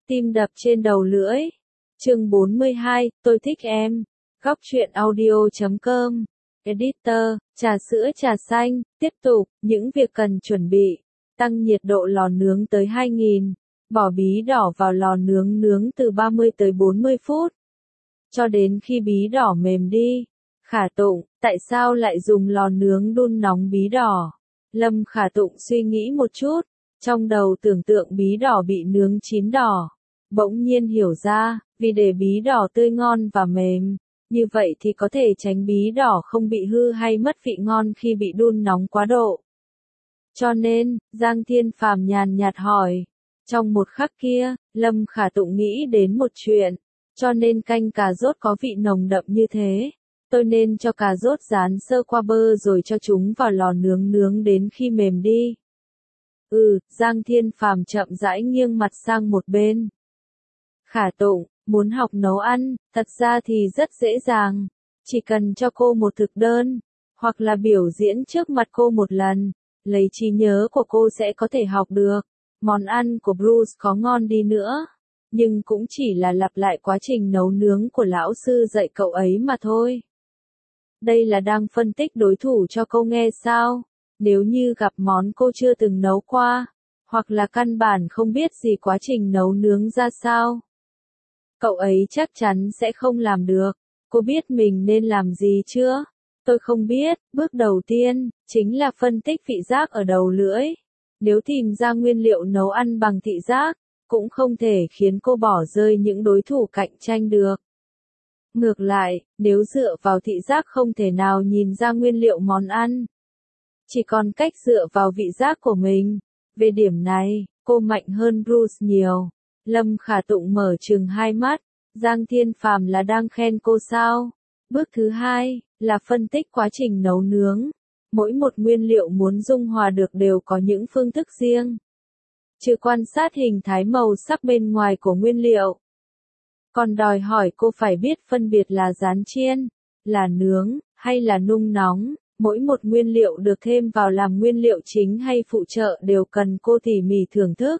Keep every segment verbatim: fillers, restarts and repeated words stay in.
Tim đập trên đầu lưỡi. Chương bốn mươi hai, tôi thích em. Góc truyện audio chấm com. Editor, trà sữa trà xanh, tiếp tục, những việc cần chuẩn bị. Tăng nhiệt độ lò nướng tới hai nghìn. Bỏ bí đỏ vào lò nướng nướng từ ba mươi tới bốn mươi phút. Cho đến khi bí đỏ mềm đi. Khả Tụng, tại sao lại dùng lò nướng đun nóng bí đỏ? Lâm Khả Tụng suy nghĩ một chút, trong đầu tưởng tượng bí đỏ bị nướng chín đỏ. Bỗng nhiên hiểu ra, vì để bí đỏ tươi ngon và mềm, như vậy thì có thể tránh bí đỏ không bị hư hay mất vị ngon khi bị đun nóng quá độ. Cho nên, Giang Thiên Phàm nhàn nhạt hỏi. Trong một khắc kia, Lâm Khả Tụng nghĩ đến một chuyện, cho nên canh cà rốt có vị nồng đậm như thế. Tôi nên cho cà rốt rán sơ qua bơ rồi cho chúng vào lò nướng nướng đến khi mềm đi. Ừ, Giang Thiên Phàm chậm rãi nghiêng mặt sang một bên. Khả Tụng, muốn học nấu ăn, thật ra thì rất dễ dàng. Chỉ cần cho cô một thực đơn, hoặc là biểu diễn trước mặt cô một lần, lấy trí nhớ của cô sẽ có thể học được. Món ăn của Bruce có ngon đi nữa, nhưng cũng chỉ là lặp lại quá trình nấu nướng của lão sư dạy cậu ấy mà thôi. Đây là đang phân tích đối thủ cho cô nghe sao? Nếu như gặp món cô chưa từng nấu qua, hoặc là căn bản không biết gì quá trình nấu nướng ra sao, cậu ấy chắc chắn sẽ không làm được. Cô biết mình nên làm gì chưa? Tôi không biết. Bước đầu tiên chính là phân tích vị giác ở đầu lưỡi. Nếu tìm ra nguyên liệu nấu ăn bằng thị giác, cũng không thể khiến cô bỏ rơi những đối thủ cạnh tranh được. Ngược lại, nếu dựa vào thị giác không thể nào nhìn ra nguyên liệu món ăn, chỉ còn cách dựa vào vị giác của mình. Về điểm này, cô mạnh hơn Bruce nhiều. Lâm Khả Tụng mở trừng hai mắt. Giang Thiên Phàm là đang khen cô sao? Bước thứ hai là phân tích quá trình nấu nướng. Mỗi một nguyên liệu muốn dung hòa được đều có những phương thức riêng. Trừ quan sát hình thái màu sắc bên ngoài của nguyên liệu, còn đòi hỏi cô phải biết phân biệt là rán chiên, là nướng, hay là nung nóng. Mỗi một nguyên liệu được thêm vào làm nguyên liệu chính hay phụ trợ đều cần cô tỉ mỉ thưởng thức.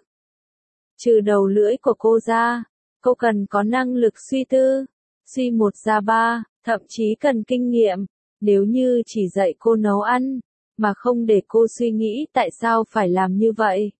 Trừ đầu lưỡi của cô ra, cô cần có năng lực suy tư, suy một ra ba, thậm chí cần kinh nghiệm. Nếu như chỉ dạy cô nấu ăn, mà không để cô suy nghĩ tại sao phải làm như vậy,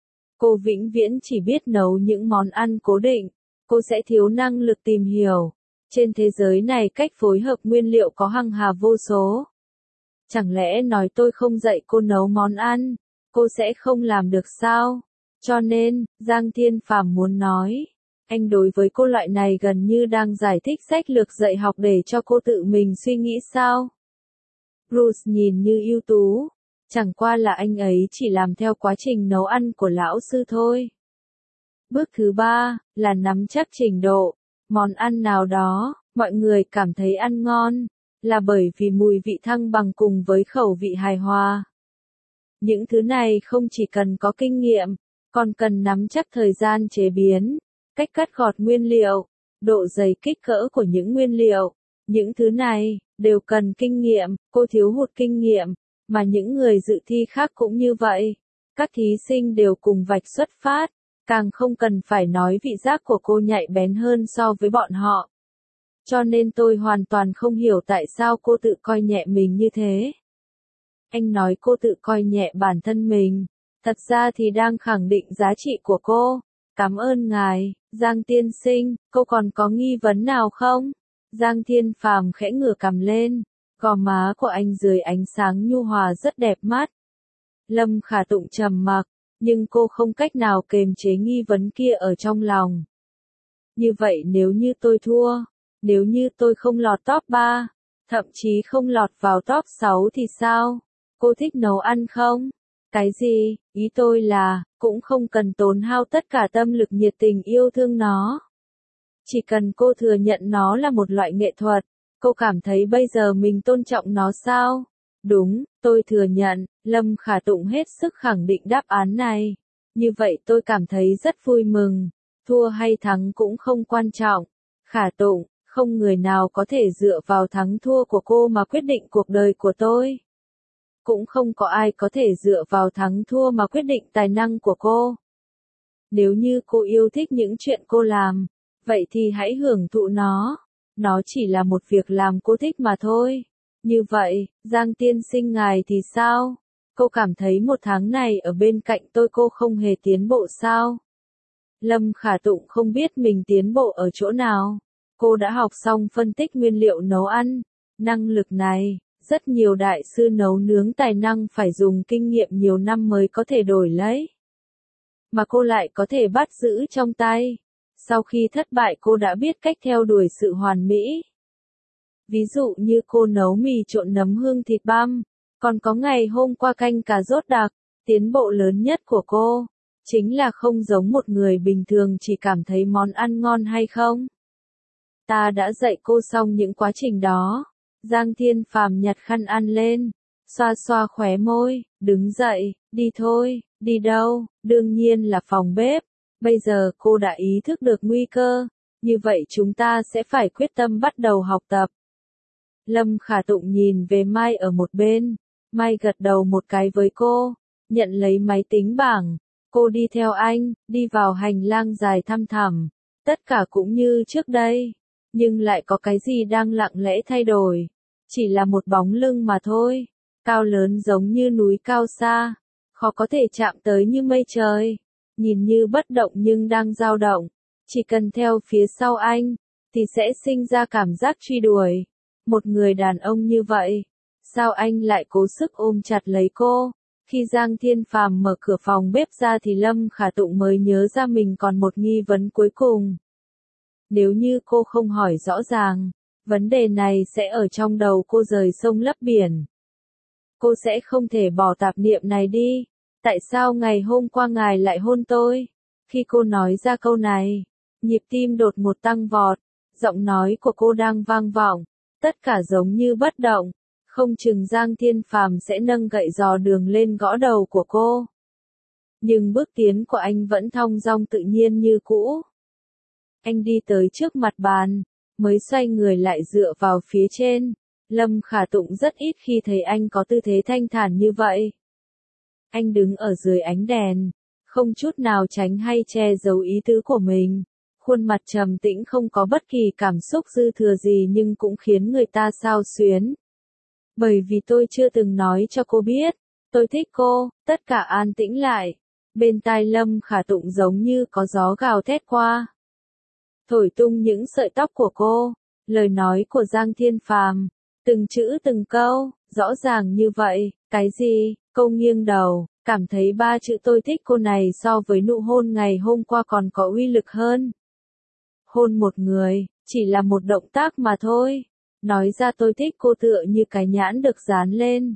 cô vĩnh viễn chỉ biết nấu những món ăn cố định. Cô sẽ thiếu năng lực tìm hiểu. Trên thế giới này cách phối hợp nguyên liệu có hằng hà vô số. Chẳng lẽ nói tôi không dạy cô nấu món ăn, cô sẽ không làm được sao? Cho nên, Giang Thiên Phàm muốn nói, anh đối với cô loại này gần như đang giải thích sách lược dạy học để cho cô tự mình suy nghĩ sao? Bruce nhìn như ưu tú, chẳng qua là anh ấy chỉ làm theo quá trình nấu ăn của lão sư thôi. Bước thứ ba là nắm chắc trình độ. Món ăn nào đó, mọi người cảm thấy ăn ngon, là bởi vì mùi vị thăng bằng cùng với khẩu vị hài hòa. Những thứ này không chỉ cần có kinh nghiệm, còn cần nắm chắc thời gian chế biến, cách cắt gọt nguyên liệu, độ dày kích cỡ của những nguyên liệu. Những thứ này đều cần kinh nghiệm. Cô thiếu hụt kinh nghiệm, mà những người dự thi khác cũng như vậy. Các thí sinh đều cùng vạch xuất phát. Càng không cần phải nói vị giác của cô nhạy bén hơn so với bọn họ. Cho nên tôi hoàn toàn không hiểu tại sao cô tự coi nhẹ mình như thế. Anh nói cô tự coi nhẹ bản thân mình, thật ra thì đang khẳng định giá trị của cô. Cảm ơn ngài, Giang tiên sinh. Cô còn có nghi vấn nào không? Giang Thiên Phàm khẽ ngửa cằm lên, gò má của anh dưới ánh sáng nhu hòa rất đẹp mắt. Lâm Khả Tụng trầm mặc, nhưng cô không cách nào kềm chế nghi vấn kia ở trong lòng. Như vậy nếu như tôi thua, nếu như tôi không lọt top ba, thậm chí không lọt vào top sáu thì sao? Cô thích nấu ăn không? Cái gì? Ý tôi là, cũng không cần tốn hao tất cả tâm lực nhiệt tình yêu thương nó. Chỉ cần cô thừa nhận nó là một loại nghệ thuật, cô cảm thấy bây giờ mình tôn trọng nó sao? Đúng, tôi thừa nhận. Lâm Khả Tụng hết sức khẳng định đáp án này. Như vậy tôi cảm thấy rất vui mừng. Thua hay thắng cũng không quan trọng. Khả Tụng, không người nào có thể dựa vào thắng thua của cô mà quyết định cuộc đời của tôi. Cũng không có ai có thể dựa vào thắng thua mà quyết định tài năng của cô. Nếu như cô yêu thích những chuyện cô làm, vậy thì hãy hưởng thụ nó. Nó chỉ là một việc làm cô thích mà thôi. Như vậy, Giang tiên sinh ngài thì sao? Cô cảm thấy một tháng này ở bên cạnh tôi cô không hề tiến bộ sao? Lâm Khả Tụng không biết mình tiến bộ ở chỗ nào. Cô đã học xong phân tích nguyên liệu nấu ăn. Năng lực này, rất nhiều đại sư nấu nướng tài năng phải dùng kinh nghiệm nhiều năm mới có thể đổi lấy. Mà cô lại có thể bắt giữ trong tay. Sau khi thất bại cô đã biết cách theo đuổi sự hoàn mỹ. Ví dụ như cô nấu mì trộn nấm hương thịt băm, còn có ngày hôm qua canh cà rốt đặc. Tiến bộ lớn nhất của cô, chính là không giống một người bình thường chỉ cảm thấy món ăn ngon hay không. Ta đã dạy cô xong những quá trình đó. Giang Thiên Phàm nhặt khăn ăn lên, xoa xoa khóe môi, đứng dậy, đi thôi, đi đâu, đương nhiên là phòng bếp. Bây giờ cô đã ý thức được nguy cơ, như vậy chúng ta sẽ phải quyết tâm bắt đầu học tập. Lâm Khả Tụng nhìn về Mai ở một bên, Mai gật đầu một cái với cô, nhận lấy máy tính bảng, cô đi theo anh, đi vào hành lang dài thăm thẳm, tất cả cũng như trước đây, nhưng lại có cái gì đang lặng lẽ thay đổi, chỉ là một bóng lưng mà thôi, cao lớn giống như núi cao xa, khó có thể chạm tới như mây trời, nhìn như bất động nhưng đang dao động, chỉ cần theo phía sau anh, thì sẽ sinh ra cảm giác truy đuổi. Một người đàn ông như vậy, sao anh lại cố sức ôm chặt lấy cô? Khi Giang Thiên Phàm mở cửa phòng bếp ra thì Lâm Khả Tụng mới nhớ ra mình còn một nghi vấn cuối cùng. Nếu như cô không hỏi rõ ràng, vấn đề này sẽ ở trong đầu cô rời sông lấp biển. Cô sẽ không thể bỏ tạp niệm này đi. Tại sao ngày hôm qua ngài lại hôn tôi? Khi cô nói ra câu này, nhịp tim đột ngột tăng vọt, giọng nói của cô đang vang vọng, tất cả giống như bất động, không chừng Giang Thiên Phàm sẽ nâng gậy dò đường lên gõ đầu của cô. Nhưng bước tiến của anh vẫn thong dong tự nhiên như cũ. Anh đi tới trước mặt bàn, mới xoay người lại dựa vào phía trên. Lâm Khả Tụng rất ít khi thấy anh có tư thế thanh thản như vậy. Anh đứng ở dưới ánh đèn, không chút nào tránh hay che giấu ý tứ của mình. Khuôn mặt trầm tĩnh không có bất kỳ cảm xúc dư thừa gì nhưng cũng khiến người ta xao xuyến. Bởi vì tôi chưa từng nói cho cô biết, tôi thích cô, tất cả an tĩnh lại. Bên tai Lâm Khả Tụng giống như có gió gào thét qua. Thổi tung những sợi tóc của cô, lời nói của Giang Thiên Phàm, từng chữ từng câu, rõ ràng như vậy, cái gì, cô nghiêng đầu, cảm thấy ba chữ tôi thích cô này so với nụ hôn ngày hôm qua còn có uy lực hơn. Hôn một người, chỉ là một động tác mà thôi. Nói ra tôi thích cô tựa như cái nhãn được dán lên.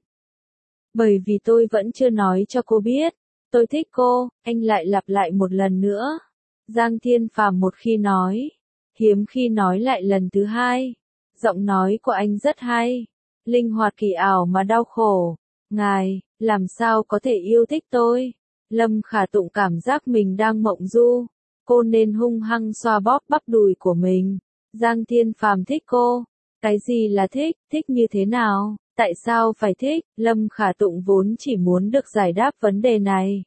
Bởi vì tôi vẫn chưa nói cho cô biết, tôi thích cô, anh lại lặp lại một lần nữa. Giang Thiên Phàm một khi nói, hiếm khi nói lại lần thứ hai. Giọng nói của anh rất hay, linh hoạt kỳ ảo mà đau khổ. Ngài, làm sao có thể yêu thích tôi? Lâm Khả Tụng cảm giác mình đang mộng du. Cô nên hung hăng xoa bóp bắp đùi của mình. Giang Thiên Phàm thích cô. Cái gì là thích, thích như thế nào, tại sao phải thích? Lâm Khả Tụng vốn chỉ muốn được giải đáp vấn đề này.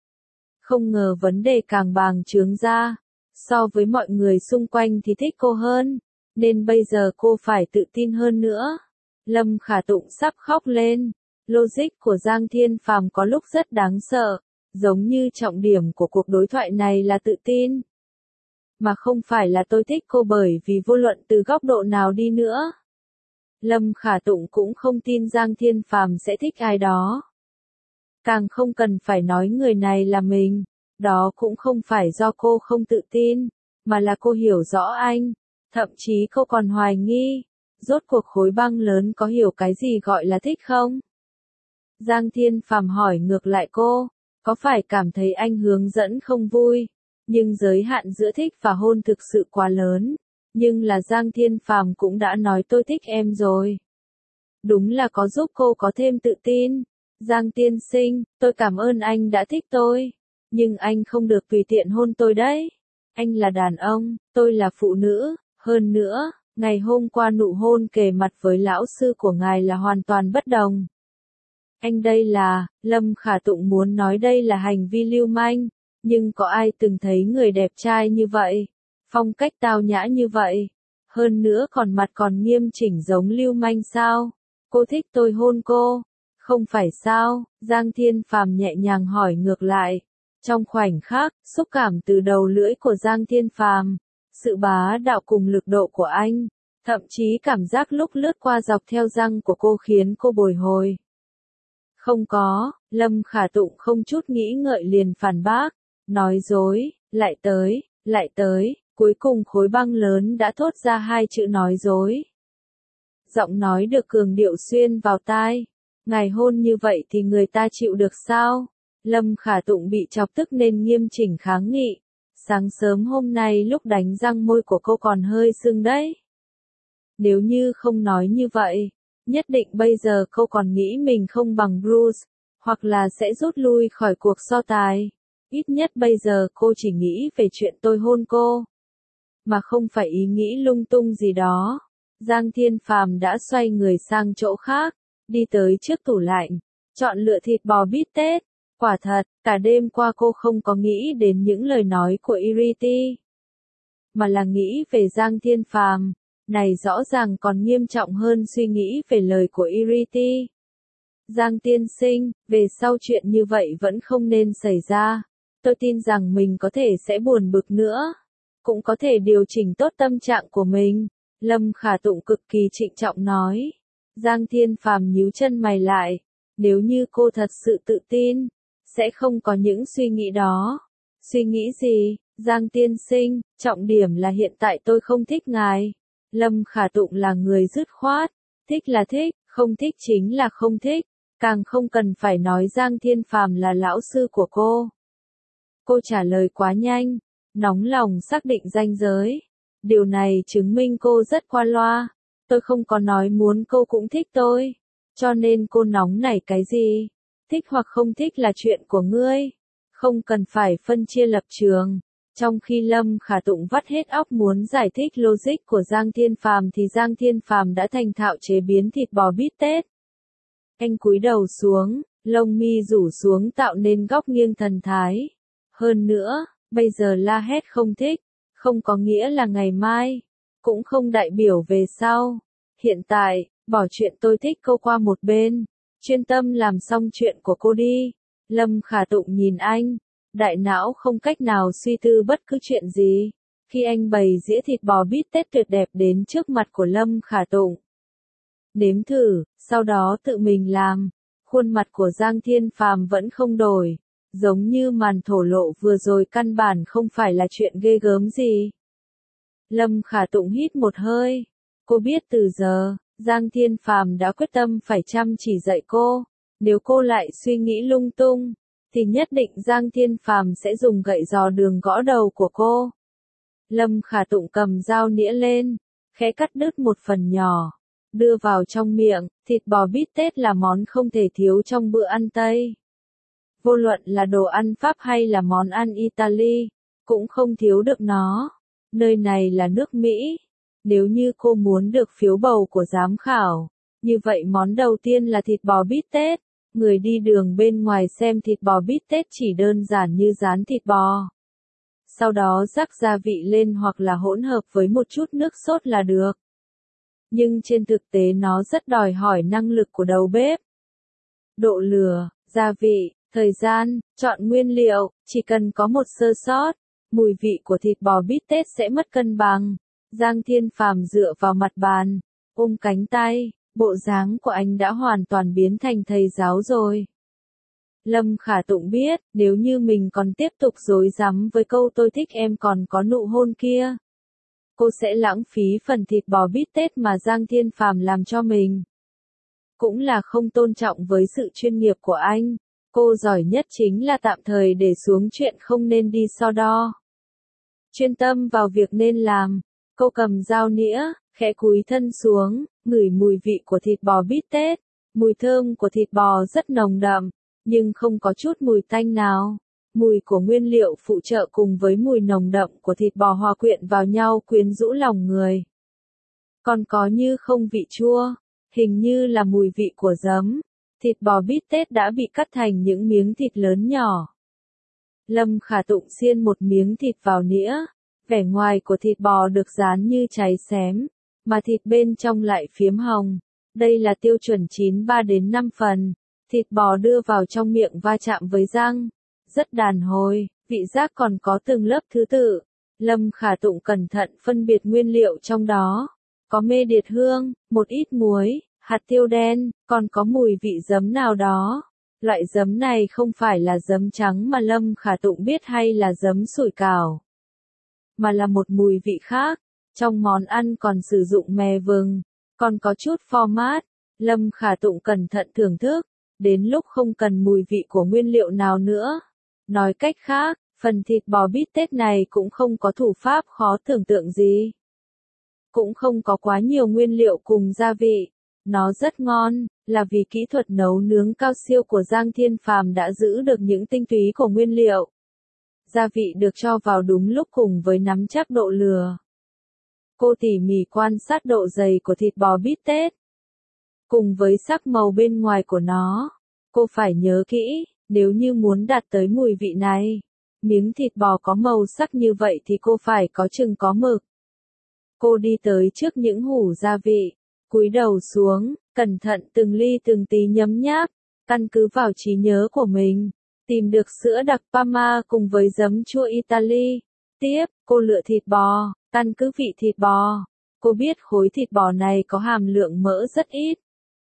Không ngờ vấn đề càng bàng trướng ra. So với mọi người xung quanh thì thích cô hơn, nên bây giờ cô phải tự tin hơn nữa. Lâm Khả Tụng sắp khóc lên. Logic của Giang Thiên Phàm có lúc rất đáng sợ, giống như trọng điểm của cuộc đối thoại này là tự tin. Mà không phải là tôi thích cô bởi vì vô luận từ góc độ nào đi nữa. Lâm Khả Tụng cũng không tin Giang Thiên Phàm sẽ thích ai đó. Càng không cần phải nói người này là mình, đó cũng không phải do cô không tự tin, mà là cô hiểu rõ anh, thậm chí cô còn hoài nghi, rốt cuộc khối băng lớn có hiểu cái gì gọi là thích không? Giang Thiên Phàm hỏi ngược lại cô, có phải cảm thấy anh hướng dẫn không vui, nhưng giới hạn giữa thích và hôn thực sự quá lớn, nhưng là Giang Thiên Phàm cũng đã nói tôi thích em rồi. Đúng là có giúp cô có thêm tự tin. Giang tiên sinh, tôi cảm ơn anh đã thích tôi, nhưng anh không được tùy tiện hôn tôi đấy. Anh là đàn ông, tôi là phụ nữ, hơn nữa, ngày hôm qua nụ hôn kề mặt với lão sư của ngài là hoàn toàn bất đồng. Anh đây là, Lâm Khả Tụng muốn nói đây là hành vi lưu manh, Nhưng có ai từng thấy người đẹp trai như vậy, phong cách tao nhã như vậy, hơn nữa còn mặt còn nghiêm chỉnh giống lưu manh sao? Cô thích tôi hôn cô, không phải sao? Giang Thiên Phàm nhẹ nhàng hỏi ngược lại. Trong khoảnh khắc, xúc cảm từ đầu lưỡi của Giang Thiên Phàm, sự bá đạo cùng lực độ của anh, thậm chí cảm giác lúc lướt qua dọc theo răng của cô khiến cô bồi hồi. Không có, Lâm Khả Tụng không chút nghĩ ngợi liền phản bác, nói dối, lại tới, lại tới, cuối cùng khối băng lớn đã thốt ra hai chữ nói dối. Giọng nói được cường điệu xuyên vào tai, ngài hôn như vậy thì người ta chịu được sao? Lâm Khả Tụng bị chọc tức nên nghiêm chỉnh kháng nghị. Sáng sớm hôm nay lúc đánh răng môi của cô còn hơi sưng đấy. Nếu như không nói như vậy, nhất định bây giờ cô còn nghĩ mình không bằng Bruce, hoặc là sẽ rút lui khỏi cuộc so tài. Ít nhất bây giờ cô chỉ nghĩ về chuyện tôi hôn cô, mà không phải ý nghĩ lung tung gì đó. Giang Thiên Phàm đã xoay người sang chỗ khác, đi tới trước tủ lạnh, chọn lựa thịt bò bít tết. Quả thật, cả đêm qua cô không có nghĩ đến những lời nói của Iriti, mà là nghĩ về Giang Thiên Phàm. Này rõ ràng còn nghiêm trọng hơn suy nghĩ về lời của Iriti. Giang tiên sinh, về sau chuyện như vậy vẫn không nên xảy ra. Tôi tin rằng mình có thể sẽ buồn bực nữa, cũng có thể điều chỉnh tốt tâm trạng của mình. Lâm Khả Tụng cực kỳ trịnh trọng nói. Giang Thiên Phàm nhíu chân mày lại. Nếu như cô thật sự tự tin, sẽ không có những suy nghĩ đó. Suy nghĩ gì? Giang tiên sinh, trọng điểm là hiện tại tôi không thích ngài. Lâm Khả Tụng là người dứt khoát. Thích là thích, không thích chính là không thích. Càng không cần phải nói Giang Thiên Phàm là lão sư của cô. Cô trả lời quá nhanh, nóng lòng xác định ranh giới. Điều này chứng minh cô rất qua loa. Tôi không có nói muốn cô cũng thích tôi. Cho nên cô nóng nảy cái gì? Thích hoặc không thích là chuyện của ngươi. Không cần phải phân chia lập trường. Trong khi Lâm Khả Tụng vắt hết óc muốn giải thích logic của Giang Thiên Phàm thì Giang Thiên Phàm đã thành thạo chế biến thịt bò bít tết. Anh cúi đầu xuống, lông mi rủ xuống tạo nên góc nghiêng thần thái. Hơn nữa, bây giờ la hét không thích, không có nghĩa là ngày mai, cũng không đại biểu về sau. Hiện tại, bỏ chuyện tôi thích cô qua một bên, chuyên tâm làm xong chuyện của cô đi. Lâm Khả Tụng nhìn anh, đại não không cách nào suy tư bất cứ chuyện gì. Khi anh bày dĩa thịt bò bít tết tuyệt đẹp đến trước mặt của Lâm Khả Tụng, nếm thử, sau đó tự mình làm. Khuôn mặt của Giang Thiên Phàm vẫn không đổi, giống như màn thổ lộ vừa rồi căn bản không phải là chuyện ghê gớm gì. Lâm Khả Tụng hít một hơi. Cô biết từ giờ, Giang Thiên Phàm đã quyết tâm phải chăm chỉ dạy cô. Nếu cô lại suy nghĩ lung tung, thì nhất định Giang Thiên Phàm sẽ dùng gậy giò đường gõ đầu của cô. Lâm Khả Tụng cầm dao nĩa lên, khẽ cắt đứt một phần nhỏ, đưa vào trong miệng. Thịt bò bít tết là món không thể thiếu trong bữa ăn Tây. Vô luận là đồ ăn Pháp hay là món ăn Italy, cũng không thiếu được nó. Nơi này là nước Mỹ. Nếu như cô muốn được phiếu bầu của giám khảo, như vậy món đầu tiên là thịt bò bít tết. Người đi đường bên ngoài xem thịt bò bít tết chỉ đơn giản như rán thịt bò. Sau đó rắc gia vị lên hoặc là hỗn hợp với một chút nước sốt là được. Nhưng trên thực tế nó rất đòi hỏi năng lực của đầu bếp. Độ lửa, gia vị, thời gian, chọn nguyên liệu, chỉ cần có một sơ sót, mùi vị của thịt bò bít tết sẽ mất cân bằng. Giang Thiên Phàm dựa vào mặt bàn, ôm cánh tay, bộ dáng của anh đã hoàn toàn biến thành thầy giáo rồi. Lâm Khả Tụng biết, nếu như mình còn tiếp tục dối rắm với câu tôi thích em còn có nụ hôn kia, cô sẽ lãng phí phần thịt bò bít tết mà Giang Thiên Phàm làm cho mình. Cũng là không tôn trọng với sự chuyên nghiệp của anh. Cô giỏi nhất chính là tạm thời để xuống chuyện không nên đi so đo. Chuyên tâm vào việc nên làm. Cô cầm dao nĩa, khẽ cúi thân xuống, ngửi mùi vị của thịt bò bít tết. Mùi thơm của thịt bò rất nồng đậm, nhưng không có chút mùi tanh nào. Mùi của nguyên liệu phụ trợ cùng với mùi nồng đậm của thịt bò hòa quyện vào nhau quyến rũ lòng người. Còn có như không vị chua, hình như là mùi vị của giấm. Thịt bò bít tết đã bị cắt thành những miếng thịt lớn nhỏ. Lâm Khả Tụng xiên một miếng thịt vào nĩa, vẻ ngoài của thịt bò được rán như cháy xém, mà thịt bên trong lại phiếm hồng. Đây là tiêu chuẩn chín ba đến năm phần, thịt bò đưa vào trong miệng va chạm với răng, rất đàn hồi, vị giác còn có từng lớp thứ tự. Lâm Khả Tụng cẩn thận phân biệt nguyên liệu trong đó, có mê điệt hương, một ít muối, hạt tiêu đen, còn có mùi vị giấm nào đó. Loại giấm này không phải là giấm trắng mà Lâm Khả Tụng biết hay là giấm sủi cảo, mà là một mùi vị khác. Trong món ăn còn sử dụng mè vừng, còn có chút pho mát. Lâm Khả Tụng cẩn thận thưởng thức, đến lúc không cần mùi vị của nguyên liệu nào nữa. Nói cách khác, phần thịt bò bít tết này cũng không có thủ pháp khó tưởng tượng gì. Cũng không có quá nhiều nguyên liệu cùng gia vị. Nó rất ngon, là vì kỹ thuật nấu nướng cao siêu của Giang Thiên Phàm đã giữ được những tinh túy của nguyên liệu. Gia vị được cho vào đúng lúc cùng với nắm chắc độ lừa. Cô tỉ mỉ quan sát độ dày của thịt bò bít tết, cùng với sắc màu bên ngoài của nó. Cô phải nhớ kỹ, nếu như muốn đạt tới mùi vị này, miếng thịt bò có màu sắc như vậy thì cô phải có chừng có mực. Cô đi tới trước những hũ gia vị, cúi đầu xuống, cẩn thận từng ly từng tí nhấm nháp, căn cứ vào trí nhớ của mình, tìm được sữa đặc Parma cùng với giấm chua Italy. Tiếp, cô lựa thịt bò, căn cứ vị thịt bò. Cô biết khối thịt bò này có hàm lượng mỡ rất ít.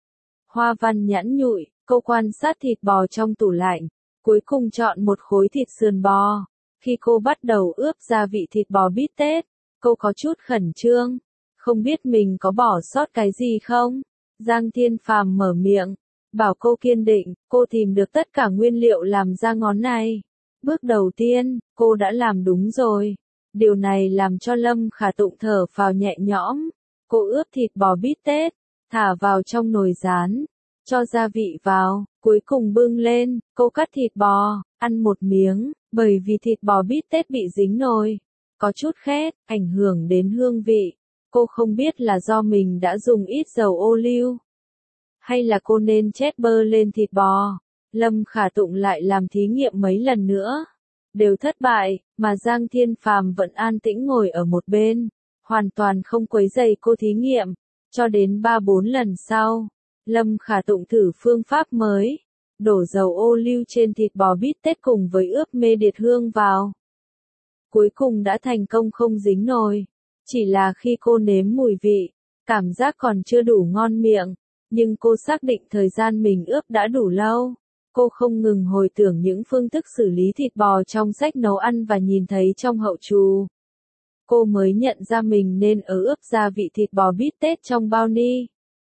Hoa văn nhẵn nhụi, cô quan sát thịt bò trong tủ lạnh, cuối cùng chọn một khối thịt sườn bò. Khi cô bắt đầu ướp gia vị thịt bò bít tết, cô có chút khẩn trương, không biết mình có bỏ sót cái gì không. Giang Thiên Phàm mở miệng, bảo cô kiên định, cô tìm được tất cả nguyên liệu làm ra ngón này. Bước đầu tiên, cô đã làm đúng rồi. Điều này làm cho Lâm Khả Tụng thở phào nhẹ nhõm. Cô ướp thịt bò bít tết, thả vào trong nồi rán, cho gia vị vào, cuối cùng bưng lên, cô cắt thịt bò, ăn một miếng, bởi vì thịt bò bít tết bị dính nồi, có chút khét, ảnh hưởng đến hương vị. Cô không biết là do mình đã dùng ít dầu ô liu, hay là cô nên chét bơ lên thịt bò. Lâm Khả Tụng lại làm thí nghiệm mấy lần nữa, đều thất bại, mà Giang Thiên Phàm vẫn an tĩnh ngồi ở một bên, hoàn toàn không quấy rầy cô thí nghiệm. Cho đến ba bốn lần sau, Lâm Khả Tụng thử phương pháp mới, đổ dầu ô liu trên thịt bò bít tết cùng với ướp mê điệt hương vào. Cuối cùng đã thành công không dính nồi. Chỉ là khi cô nếm mùi vị, cảm giác còn chưa đủ ngon miệng, nhưng cô xác định thời gian mình ướp đã đủ lâu. Cô không ngừng hồi tưởng những phương thức xử lý thịt bò trong sách nấu ăn và nhìn thấy trong hậu trù. Cô mới nhận ra mình nên ở ướp gia vị thịt bò bít tết trong bao ni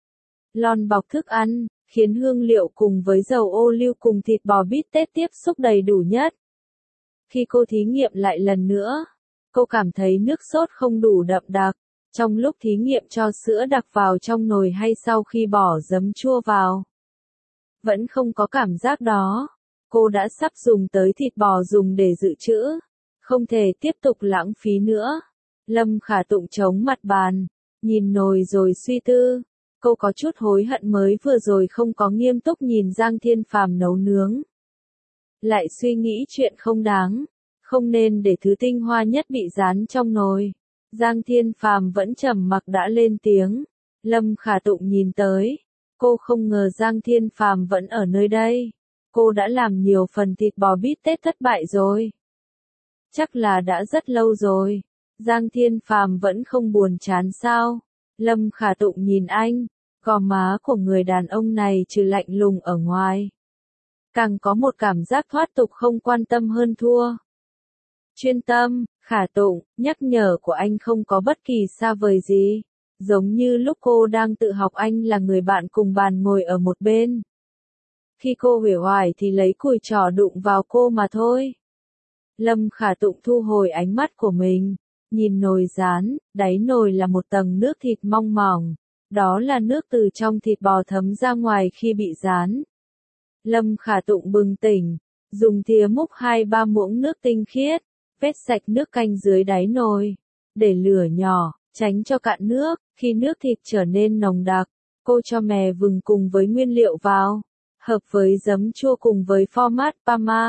lon bọc thức ăn, khiến hương liệu cùng với dầu ô liu cùng thịt bò bít tết tiếp xúc đầy đủ nhất. Khi cô thí nghiệm lại lần nữa, cô cảm thấy nước sốt không đủ đậm đặc. Trong lúc thí nghiệm cho sữa đặc vào trong nồi hay sau khi bỏ giấm chua vào, vẫn không có cảm giác đó. Cô đã sắp dùng tới thịt bò dùng để dự trữ, không thể tiếp tục lãng phí nữa. Lâm Khả Tụng chống mặt bàn, nhìn nồi rồi suy tư. Cô có chút hối hận mới vừa rồi không có nghiêm túc nhìn Giang Thiên Phàm nấu nướng. Lại suy nghĩ chuyện không đáng, không nên để thứ tinh hoa nhất bị rán trong nồi. Giang Thiên Phàm vẫn trầm mặc đã lên tiếng. Lâm Khả Tụng nhìn tới. Cô không ngờ Giang Thiên Phàm vẫn ở nơi đây. Cô đã làm nhiều phần thịt bò bít tết thất bại rồi. Chắc là đã rất lâu rồi. Giang Thiên Phàm vẫn không buồn chán sao? Lâm Khả Tụng nhìn anh. Gò má của người đàn ông này trừ lạnh lùng ở ngoài, càng có một cảm giác thoát tục không quan tâm hơn thua. Chuyên tâm, Khả Tụng, nhắc nhở của anh không có bất kỳ xa vời gì. Giống như lúc cô đang tự học anh là người bạn cùng bàn ngồi ở một bên. Khi cô uể oải thì lấy cùi trỏ đụng vào cô mà thôi. Lâm Khả Tụng thu hồi ánh mắt của mình, nhìn nồi rán, đáy nồi là một tầng nước thịt mong mỏng. Đó là nước từ trong thịt bò thấm ra ngoài khi bị rán. Lâm Khả Tụng bừng tỉnh, dùng thìa múc hai ba muỗng nước tinh khiết, vét sạch nước canh dưới đáy nồi, để lửa nhỏ, tránh cho cạn nước. Khi nước thịt trở nên nồng đặc, cô cho mè vừng cùng với nguyên liệu vào, hợp với giấm chua cùng với format Parma.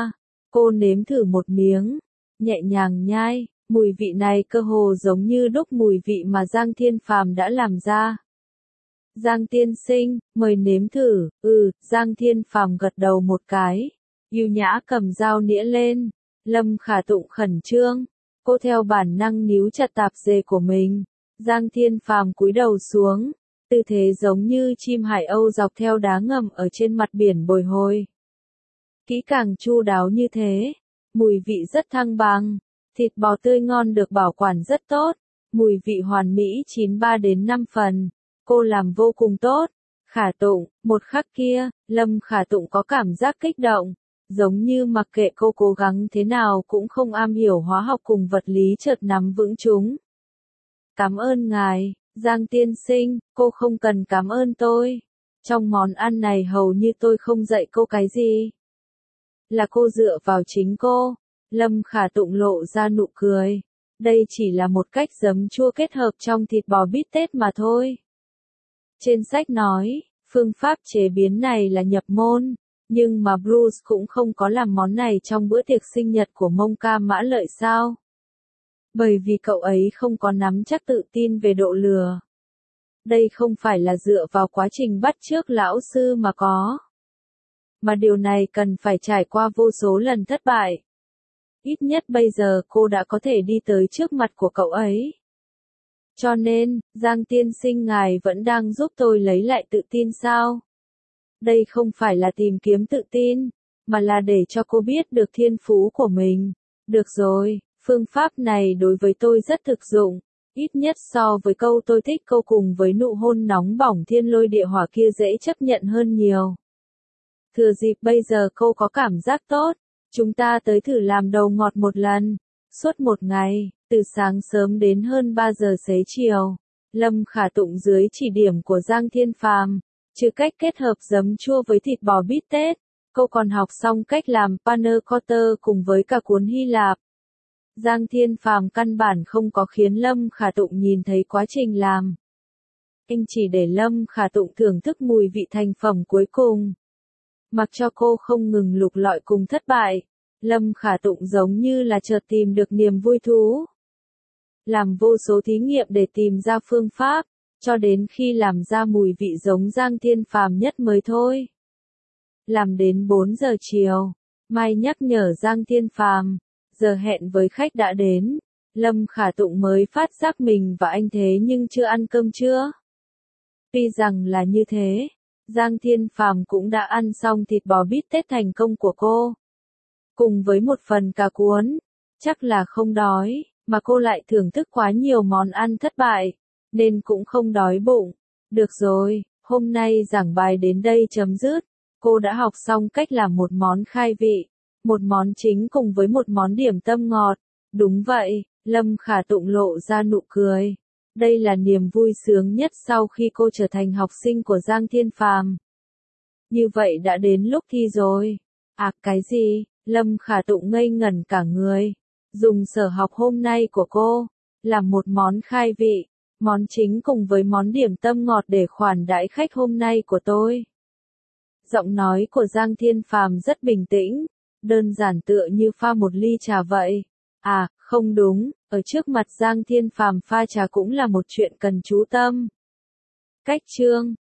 Cô nếm thử một miếng, nhẹ nhàng nhai, mùi vị này cơ hồ giống như đúc mùi vị mà Giang Thiên Phàm đã làm ra. Giang tiên sinh, mời nếm thử. Ừ, Giang Thiên Phàm gật đầu một cái, ưu nhã cầm dao nĩa lên. Lâm Khả Tụng khẩn trương, cô theo bản năng níu chặt tạp dề của mình. Giang Thiên Phàm cúi đầu xuống, tư thế giống như chim hải âu dọc theo đá ngầm ở trên mặt biển bồi hồi. Kỹ càng chu đáo như thế, mùi vị rất thăng bằng, thịt bò tươi ngon được bảo quản rất tốt, mùi vị hoàn mỹ chín ba đến năm phần. Cô làm vô cùng tốt. Khả Tụng, một khắc kia, Lâm Khả Tụng có cảm giác kích động, giống như mặc kệ cô cố gắng thế nào cũng không am hiểu hóa học cùng vật lý chợt nắm vững chúng. Cảm ơn ngài, Giang tiên sinh, cô không cần cảm ơn tôi. Trong món ăn này hầu như tôi không dạy cô cái gì. Là cô dựa vào chính cô. Lâm Khả Tụng lộ ra nụ cười. Đây chỉ là một cách giấm chua kết hợp trong thịt bò bít tết mà thôi. Trên sách nói, phương pháp chế biến này là nhập môn, nhưng mà Bruce cũng không có làm món này trong bữa tiệc sinh nhật của Mông Ca Mã Lợi sao? Bởi vì cậu ấy không có nắm chắc tự tin về độ lừa. Đây không phải là dựa vào quá trình bắt chước lão sư mà có. Mà điều này cần phải trải qua vô số lần thất bại. Ít nhất bây giờ cô đã có thể đi tới trước mặt của cậu ấy. Cho nên, Giang tiên sinh ngài vẫn đang giúp tôi lấy lại tự tin sao? Đây không phải là tìm kiếm tự tin, mà là để cho cô biết được thiên phú của mình. Được rồi, phương pháp này đối với tôi rất thực dụng, ít nhất so với câu tôi thích cô cùng với nụ hôn nóng bỏng thiên lôi địa hỏa kia dễ chấp nhận hơn nhiều. Thừa dịp bây giờ cô có cảm giác tốt, chúng ta tới thử làm đầu ngọt một lần. Suốt một ngày, từ sáng sớm đến hơn ba giờ xế chiều, Lâm Khả Tụng dưới chỉ điểm của Giang Thiên Phàm, trừ cách kết hợp giấm chua với thịt bò bít tết, cô còn học xong cách làm panna cotta cùng với cả cuốn Hy Lạp. Giang Thiên Phàm căn bản không có khiến Lâm Khả Tụng nhìn thấy quá trình làm. Anh chỉ để Lâm Khả Tụng thưởng thức mùi vị thành phẩm cuối cùng. Mặc cho cô không ngừng lục lọi cùng thất bại, Lâm Khả Tụng giống như là chợt tìm được niềm vui thú. Làm vô số thí nghiệm để tìm ra phương pháp, cho đến khi làm ra mùi vị giống Giang Thiên Phàm nhất mới thôi. Làm đến bốn giờ chiều, Mai nhắc nhở Giang Thiên Phàm, giờ hẹn với khách đã đến. Lâm Khả Tụng mới phát giác mình và anh thế nhưng chưa ăn cơm trưa. Tuy rằng là như thế, Giang Thiên Phàm cũng đã ăn xong thịt bò bít tết thành công của cô. Cùng với một phần cà cuốn, chắc là không đói, mà cô lại thưởng thức quá nhiều món ăn thất bại, nên cũng không đói bụng. Được rồi, hôm nay giảng bài đến đây chấm dứt. Cô đã học xong cách làm một món khai vị, một món chính cùng với một món điểm tâm ngọt. Đúng vậy, Lâm Khả Tụng lộ ra nụ cười. Đây là niềm vui sướng nhất sau khi cô trở thành học sinh của Giang Thiên Phàm. Như vậy đã đến lúc thi rồi. À cái gì? Lâm Khả Tụng ngây ngẩn cả người. Dùng sở học hôm nay của cô, làm một món khai vị, món chính cùng với món điểm tâm ngọt để khoản đãi khách hôm nay của tôi. Giọng nói của Giang Thiên Phàm rất bình tĩnh, đơn giản tựa như pha một ly trà vậy. À, không đúng, ở trước mặt Giang Thiên Phàm pha trà cũng là một chuyện cần chú tâm. Cách chương